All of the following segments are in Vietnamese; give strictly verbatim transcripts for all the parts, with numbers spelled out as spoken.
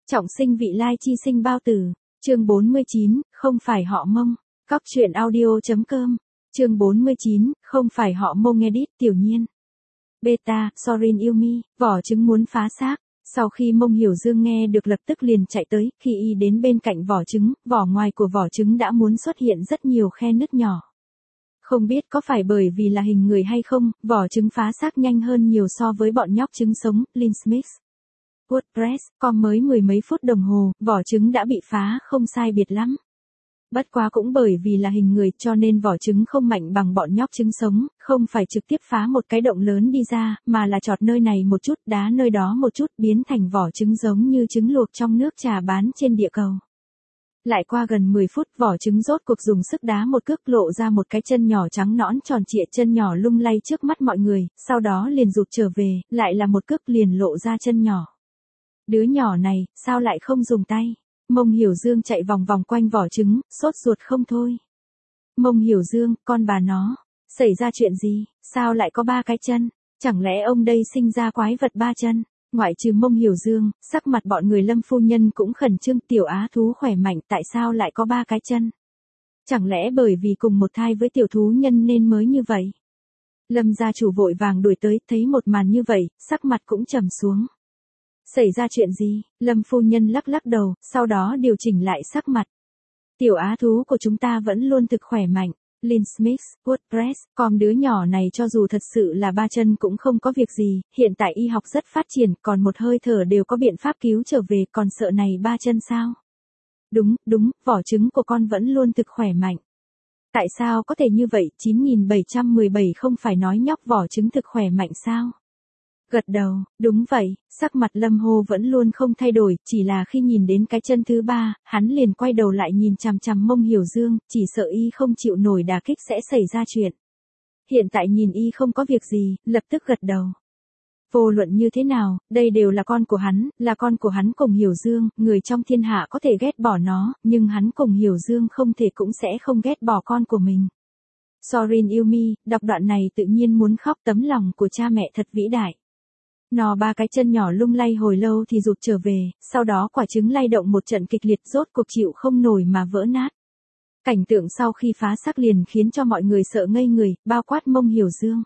Trọng sinh vị lai chi sinh bao tử. Chương bốn mươi chín, không phải họ Mông. Cóc truyện audio.com. Chương bốn mươi chín, không phải họ Mông edit tiểu nhiên. Beta, Sorin Yumi, vỏ trứng muốn phá xác. Sau khi Mông Hiểu Dương nghe được lập tức liền chạy tới, khi y đến bên cạnh vỏ trứng, vỏ ngoài của vỏ trứng đã muốn xuất hiện rất nhiều khe nứt nhỏ. Không biết có phải bởi vì là hình người hay không, vỏ trứng phá xác nhanh hơn nhiều so với bọn nhóc trứng sống, Linsmith. WordPress, com mới mười mấy phút đồng hồ, vỏ trứng đã bị phá không sai biệt lắm. Bất quá cũng bởi vì là hình người cho nên vỏ trứng không mạnh bằng bọn nhóc trứng sống, không phải trực tiếp phá một cái động lớn đi ra, mà là chọt nơi này một chút, đá nơi đó một chút, biến thành vỏ trứng giống như trứng luộc trong nước trà bán trên địa cầu. Lại qua gần mười phút, vỏ trứng rốt cuộc dùng sức đá một cước lộ ra một cái chân nhỏ trắng nõn tròn trịa, chân nhỏ lung lay trước mắt mọi người, sau đó liền rụt trở về, lại là một cước liền lộ ra chân nhỏ. Đứa nhỏ này, sao lại không dùng tay? Mông Hiểu Dương chạy vòng vòng quanh vỏ trứng, sốt ruột không thôi. Mông Hiểu Dương, con bà nó, xảy ra chuyện gì, sao lại có ba cái chân? Chẳng lẽ ông đây sinh ra quái vật ba chân? Ngoại trừ Mông Hiểu Dương, sắc mặt bọn người Lâm phu nhân cũng khẩn trương, tiểu á thú khỏe mạnh tại sao lại có ba cái chân? Chẳng lẽ bởi vì cùng một thai với tiểu thú nhân nên mới như vậy? Lâm gia chủ vội vàng đuổi tới, thấy một màn như vậy, sắc mặt cũng trầm xuống. Xảy ra chuyện gì? Lâm phu nhân lắc lắc đầu, sau đó điều chỉnh lại sắc mặt. Tiểu á thú của chúng ta vẫn luôn thực khỏe mạnh. Linsmith, WordPress, com đứa nhỏ này cho dù thật sự là ba chân cũng không có việc gì, hiện tại y học rất phát triển, còn một hơi thở đều có biện pháp cứu trở về, còn sợ này ba chân sao? Đúng, đúng, vỏ trứng của con vẫn luôn thực khỏe mạnh. Tại sao có thể như vậy, chín nghìn bảy trăm mười bảy không phải nói nhóc vỏ trứng thực khỏe mạnh sao? Gật đầu, đúng vậy, sắc mặt Lâm Hô vẫn luôn không thay đổi, chỉ là khi nhìn đến cái chân thứ ba, hắn liền quay đầu lại nhìn chằm chằm Mông Hiểu Dương, chỉ sợ y không chịu nổi đả kích sẽ xảy ra chuyện. Hiện tại nhìn y không có việc gì, lập tức gật đầu. Vô luận như thế nào, đây đều là con của hắn, là con của hắn cùng Hiểu Dương, người trong thiên hạ có thể ghét bỏ nó, nhưng hắn cùng Hiểu Dương không thể cũng sẽ không ghét bỏ con của mình. Sorin Yumi, đọc đoạn này tự nhiên muốn khóc, tấm lòng của cha mẹ thật vĩ đại. Nó ba cái chân nhỏ lung lay hồi lâu thì rụt trở về, sau đó quả trứng lay động một trận kịch liệt rốt cuộc chịu không nổi mà vỡ nát. Cảnh tượng sau khi phá xác liền khiến cho mọi người sợ ngây người, bao quát Mông Hiểu Dương.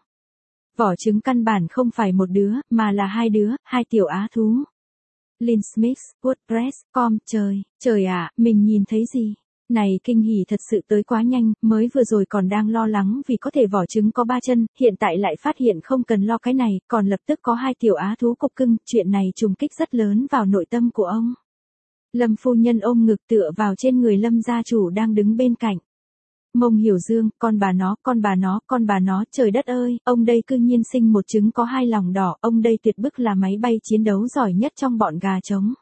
Vỏ trứng căn bản không phải một đứa, mà là hai đứa, hai tiểu á thú. Linsmith, WordPress, com, trời, trời ạ, mình nhìn thấy gì? Này kinh hỉ thật sự tới quá nhanh, mới vừa rồi còn đang lo lắng vì có thể vỏ trứng có ba chân, hiện tại lại phát hiện không cần lo cái này, còn lập tức có hai tiểu á thú cục cưng, chuyện này trùng kích rất lớn vào nội tâm của ông. Lâm phu nhân ôm ngực tựa vào trên người Lâm gia chủ đang đứng bên cạnh. Mông Hiểu Dương, con bà nó, con bà nó, con bà nó, trời đất ơi, ông đây cư nhiên sinh một trứng có hai lòng đỏ, ông đây tuyệt bức là máy bay chiến đấu giỏi nhất trong bọn gà trống.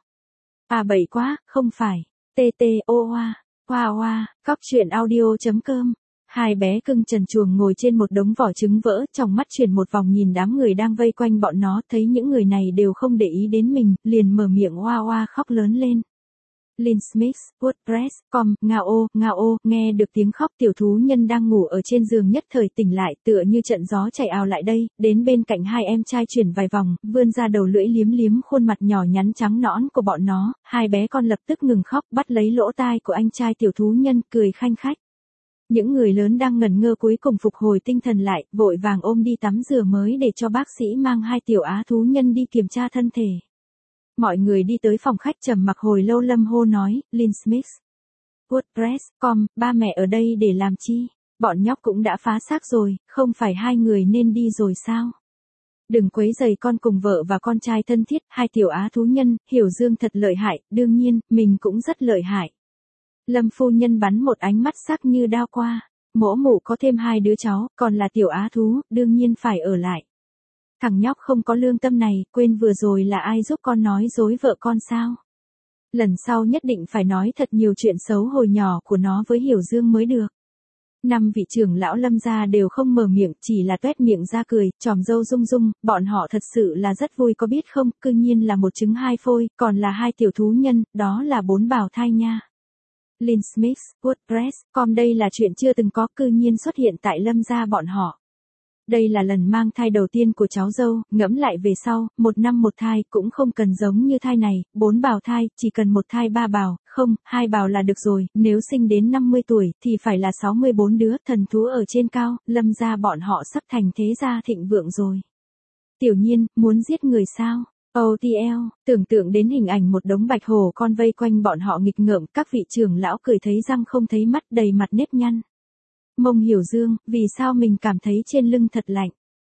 À bậy quá, không phải, tê tê ô hoa. Hoa hoa, cóc truyện audio.com. Hai bé cưng trần truồng ngồi trên một đống vỏ trứng vỡ, trong mắt chuyển một vòng nhìn đám người đang vây quanh bọn nó, thấy những người này đều không để ý đến mình, liền mở miệng hoa hoa khóc lớn lên. Linsmith, WordPress, com, ngao ô, ngao ô, nghe được tiếng khóc tiểu thú nhân đang ngủ ở trên giường nhất thời tỉnh lại tựa như trận gió chạy ào lại đây, đến bên cạnh hai em trai chuyển vài vòng, vươn ra đầu lưỡi liếm liếm khuôn mặt nhỏ nhắn trắng nõn của bọn nó, hai bé con lập tức ngừng khóc bắt lấy lỗ tai của anh trai tiểu thú nhân cười khanh khách. Những người lớn đang ngẩn ngơ cuối cùng phục hồi tinh thần lại, vội vàng ôm đi tắm rửa mới để cho bác sĩ mang hai tiểu á thú nhân đi kiểm tra thân thể. Mọi người đi tới phòng khách trầm mặc hồi lâu Lâm Hô nói, Linsmith, WordPress, com, ba mẹ ở đây để làm chi? Bọn nhóc cũng đã phá xác rồi, không phải hai người nên đi rồi sao? Đừng quấy rầy con cùng vợ và con trai thân thiết, hai tiểu á thú nhân, Hiểu Dương thật lợi hại, đương nhiên, mình cũng rất lợi hại. Lâm phu nhân bắn một ánh mắt sắc như đao qua, mỗ mụ có thêm hai đứa cháu, còn là tiểu á thú, đương nhiên phải ở lại. Thằng nhóc không có lương tâm này, quên vừa rồi là ai giúp con nói dối vợ con sao? Lần sau nhất định phải nói thật nhiều chuyện xấu hồi nhỏ của nó với Hiểu Dương mới được. Năm vị trưởng lão Lâm gia đều không mở miệng, chỉ là tuét miệng ra cười, tròm dâu rung rung, bọn họ thật sự là rất vui có biết không, cư nhiên là một trứng hai phôi, còn là hai tiểu thú nhân, đó là bốn bào thai nha. Linsmith, WordPress, com đây là chuyện chưa từng có, cư nhiên xuất hiện tại Lâm gia bọn họ. Đây là lần mang thai đầu tiên của cháu dâu, ngẫm lại về sau, một năm một thai cũng không cần giống như thai này, bốn bào thai, chỉ cần một thai ba bào, không, hai bào là được rồi, nếu sinh đến năm mươi tuổi, thì phải là sáu mươi bốn đứa, thần thú ở trên cao, Lâm gia bọn họ sắp thành thế gia thịnh vượng rồi. Tiểu Nhiên, muốn giết người sao? ô tê lờ, tưởng tượng đến hình ảnh một đống bạch hổ con vây quanh bọn họ nghịch ngợm, các vị trưởng lão cười thấy răng không thấy mắt, đầy mặt nếp nhăn. Mông Hiểu Dương, vì sao mình cảm thấy trên lưng thật lạnh?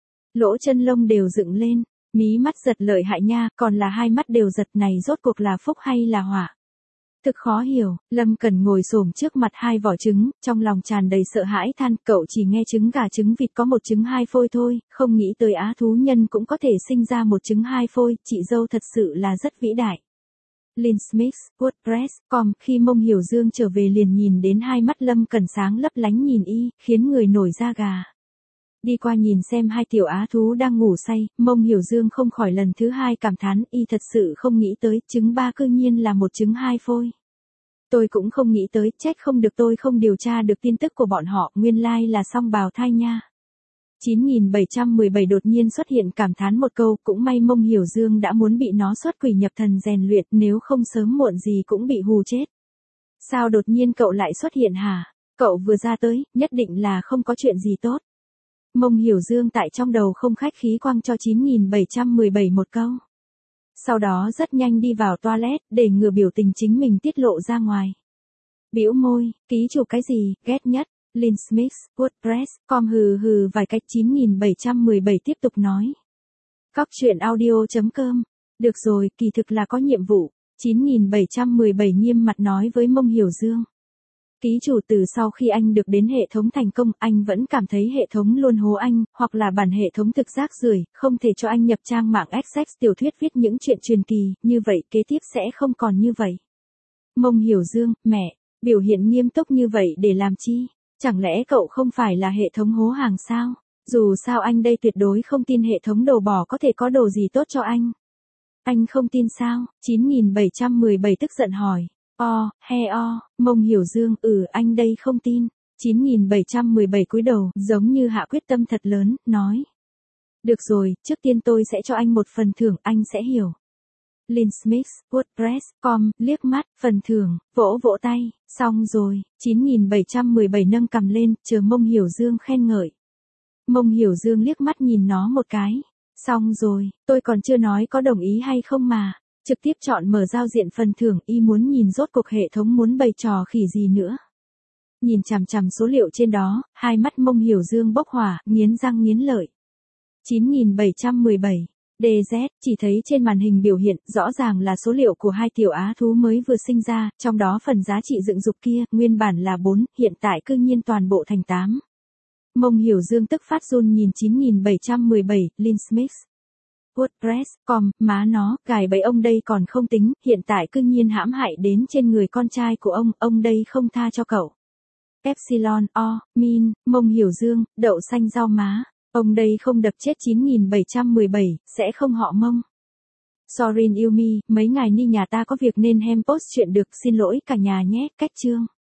Lỗ chân lông đều dựng lên, mí mắt giật lợi hại nha, còn là hai mắt đều giật, này rốt cuộc là phúc hay là họa? Thực khó hiểu, Lâm Cẩn ngồi xổm trước mặt hai vỏ trứng, trong lòng tràn đầy sợ hãi than, cậu chỉ nghe trứng gà trứng vịt có một trứng hai phôi thôi, không nghĩ tới á thú nhân cũng có thể sinh ra một trứng hai phôi, chị dâu thật sự là rất vĩ đại. Lynn Smith, WordPress chấm com, khi Mông Hiểu Dương trở về liền nhìn đến hai mắt Lâm Cẩn sáng lấp lánh nhìn y, khiến người nổi da gà. Đi qua nhìn xem hai tiểu á thú đang ngủ say, Mông Hiểu Dương không khỏi lần thứ hai cảm thán, y thật sự không nghĩ tới, trứng ba cư nhiên là một trứng hai phôi. Tôi cũng không nghĩ tới, trách không được tôi không điều tra được tin tức của bọn họ, nguyên lai là song bào thai nha. chín nghìn bảy trăm mười bảy đột nhiên xuất hiện cảm thán một câu, cũng may Mông Hiểu Dương đã muốn bị nó xuất quỷ nhập thần rèn luyện, nếu không sớm muộn gì cũng bị hù chết. Sao đột nhiên cậu lại xuất hiện hả? Cậu vừa ra tới, nhất định là không có chuyện gì tốt. Mông Hiểu Dương tại trong đầu không khách khí quăng cho chín nghìn bảy trăm mười bảy một câu. Sau đó rất nhanh đi vào toilet, để ngừa biểu tình chính mình tiết lộ ra ngoài. Bĩu môi, ký chủ cái gì, ghét nhất. Lynn Smith, WordPress chấm com hừ hừ vài cách chín nghìn bảy trăm mười bảy tiếp tục nói. Cóc truyện audio chấm com. Được rồi, kỳ thực là có nhiệm vụ. chín nghìn bảy trăm mười bảy nghiêm mặt nói với Mông Hiểu Dương. Ký chủ, từ sau khi anh được đến hệ thống thành công, anh vẫn cảm thấy hệ thống luôn hố anh, hoặc là bản hệ thống thực rác rưởi, không thể cho anh nhập trang mạng Access tiểu thuyết viết những chuyện truyền kỳ, như vậy kế tiếp sẽ không còn như vậy. Mông Hiểu Dương, mẹ, biểu hiện nghiêm túc như vậy để làm chi? Chẳng lẽ cậu không phải là hệ thống hố hàng sao? Dù sao anh đây tuyệt đối không tin hệ thống đồ bỏ có thể có đồ gì tốt cho anh. Anh không tin sao? chín nghìn bảy trăm mười bảy tức giận hỏi. O, he o, Mông Hiểu Dương, ừ anh đây không tin. chín nghìn bảy trăm mười bảy cúi đầu, giống như hạ quyết tâm thật lớn, nói. Được rồi, trước tiên tôi sẽ cho anh một phần thưởng, anh sẽ hiểu. Lynn Smith, WordPress chấm com, liếc mắt, phần thưởng, vỗ vỗ tay, xong rồi, chín nghìn bảy trăm mười bảy nâng cầm lên, chờ Mông Hiểu Dương khen ngợi. Mông Hiểu Dương liếc mắt nhìn nó một cái. Xong rồi, tôi còn chưa nói có đồng ý hay không mà. Trực tiếp chọn mở giao diện phần thưởng, y muốn nhìn rốt cuộc hệ thống muốn bày trò khỉ gì nữa. Nhìn chằm chằm số liệu trên đó, hai mắt Mông Hiểu Dương bốc hỏa, nghiến răng nghiến lợi. chín nghìn bảy trăm mười bảy. đê dét, chỉ thấy trên màn hình biểu hiện, rõ ràng là số liệu của hai tiểu á thú mới vừa sinh ra, trong đó phần giá trị dựng dục kia, nguyên bản là bốn, hiện tại cư nhiên toàn bộ thành tám. Mông Hiểu Dương tức phát run nhìn chín nghìn bảy trăm mười bảy, Lynn Smith. WordPress chấm com, má nó, gài bẫy ông đây còn không tính, hiện tại cư nhiên hãm hại đến trên người con trai của ông, ông đây không tha cho cậu. Epsilon, O, Min, Mông Hiểu Dương, đậu xanh rau má. Ông đây không đập chết chín nghìn bảy trăm mười bảy, sẽ không họ Mông. Sorin Yumi, mấy ngày ni nhà ta có việc nên hem post chuyện được, xin lỗi cả nhà nhé, cách chương.